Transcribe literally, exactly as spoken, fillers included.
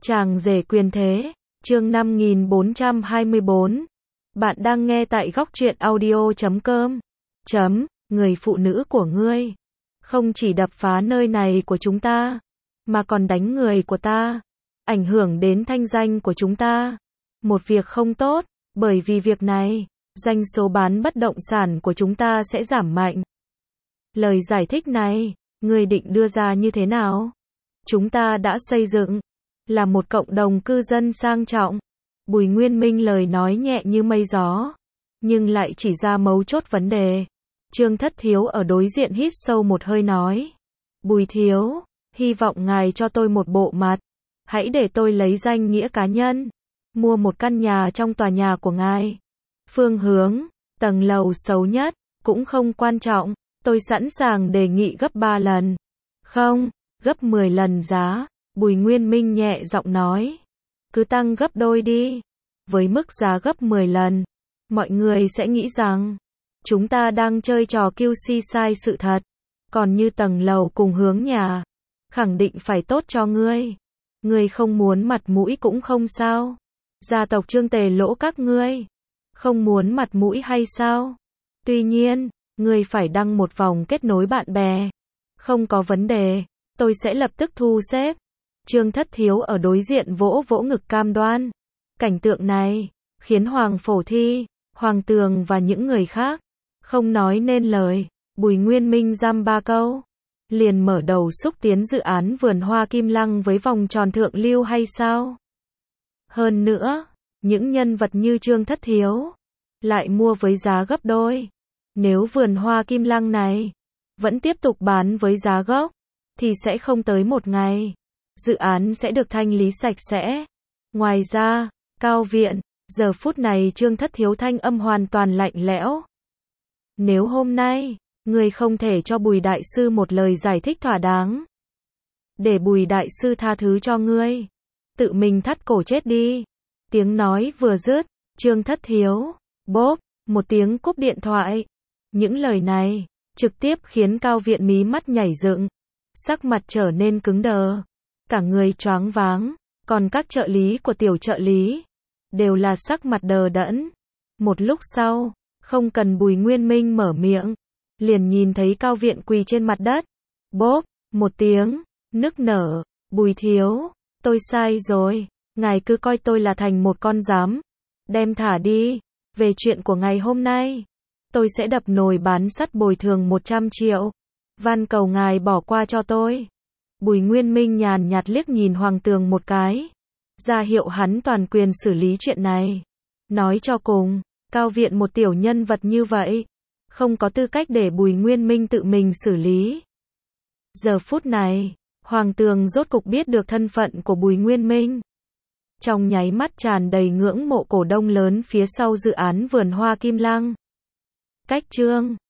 Chàng rể quyền thế, chương năm nghìn bốn trăm hai mươi bốn. Bạn đang nghe tại góc truyện audio chấm com. Chấm, người phụ nữ của ngươi không chỉ đập phá nơi này của chúng ta, mà còn đánh người của ta, ảnh hưởng đến thanh danh của chúng ta. Một việc không tốt, bởi vì việc này, doanh số bán bất động sản của chúng ta sẽ giảm mạnh. Lời giải thích này, ngươi định đưa ra như thế nào? Chúng ta đã xây dựng là một cộng đồng cư dân sang trọng. Bùi Nguyên Minh lời nói nhẹ như mây gió, nhưng lại chỉ ra mấu chốt vấn đề. Trương Thất Thiếu ở đối diện hít sâu một hơi nói: Bùi Thiếu, hy vọng ngài cho tôi một bộ mặt. Hãy để tôi lấy danh nghĩa cá nhân, mua một căn nhà trong tòa nhà của ngài. Phương hướng, tầng lầu xấu nhất, cũng không quan trọng. Tôi sẵn sàng đề nghị gấp ba lần. Không, gấp mười lần giá. Bùi Nguyên Minh nhẹ giọng nói. Cứ tăng gấp đôi đi. Với mức giá gấp mười lần, mọi người sẽ nghĩ rằng chúng ta đang chơi trò quy xê sai sự thật. Còn như tầng lầu cùng hướng nhà, khẳng định phải tốt cho ngươi. Ngươi không muốn mặt mũi cũng không sao. Gia tộc Trương tề lỗ các ngươi không muốn mặt mũi hay sao? Tuy nhiên, ngươi phải đăng một vòng kết nối bạn bè. Không có vấn đề, tôi sẽ lập tức thu xếp. Trương Thất Thiếu ở đối diện vỗ vỗ ngực cam đoan. Cảnh tượng này khiến Hoàng Phổ Thi, Hoàng Tường và những người khác không nói nên lời. Bùi Nguyên Minh giam ba câu, liền mở đầu xúc tiến dự án vườn hoa Kim Lăng với vòng tròn thượng lưu hay sao? Hơn nữa, những nhân vật như Trương Thất Thiếu lại mua với giá gấp đôi. Nếu vườn hoa Kim Lăng này vẫn tiếp tục bán với giá gốc, thì sẽ không tới một ngày dự án sẽ được thanh lý sạch sẽ. Ngoài ra, Cao Viện, giờ phút này Trương Thất Thiếu thanh âm hoàn toàn lạnh lẽo. Nếu hôm nay, ngươi không thể cho Bùi Đại Sư một lời giải thích thỏa đáng, để Bùi Đại Sư tha thứ cho ngươi, tự mình thắt cổ chết đi. Tiếng nói vừa dứt, Trương Thất Thiếu, bốp, một tiếng cúp điện thoại. Những lời này, trực tiếp khiến Cao Viện mí mắt nhảy dựng, sắc mặt trở nên cứng đờ, cả người choáng váng, còn các trợ lý của tiểu trợ lý đều là sắc mặt đờ đẫn. Một lúc sau, không cần Bùi Nguyên Minh mở miệng, liền nhìn thấy Cao Viện quỳ trên mặt đất, bốp, một tiếng, nức nở, Bùi Thiếu, tôi sai rồi, ngài cứ coi tôi là thành một con giám, đem thả đi. Về chuyện của ngày hôm nay, tôi sẽ đập nồi bán sắt bồi thường một trăm triệu, van cầu ngài bỏ qua cho tôi. Bùi Nguyên Minh nhàn nhạt liếc nhìn Hoàng Tường một cái, ra hiệu hắn toàn quyền xử lý chuyện này. Nói cho cùng, Cao Viện một tiểu nhân vật như vậy, không có tư cách để Bùi Nguyên Minh tự mình xử lý. Giờ phút này, Hoàng Tường rốt cục biết được thân phận của Bùi Nguyên Minh. Trong nháy mắt tràn đầy ngưỡng mộ cổ đông lớn phía sau dự án vườn hoa Kim Lăng. Cách chương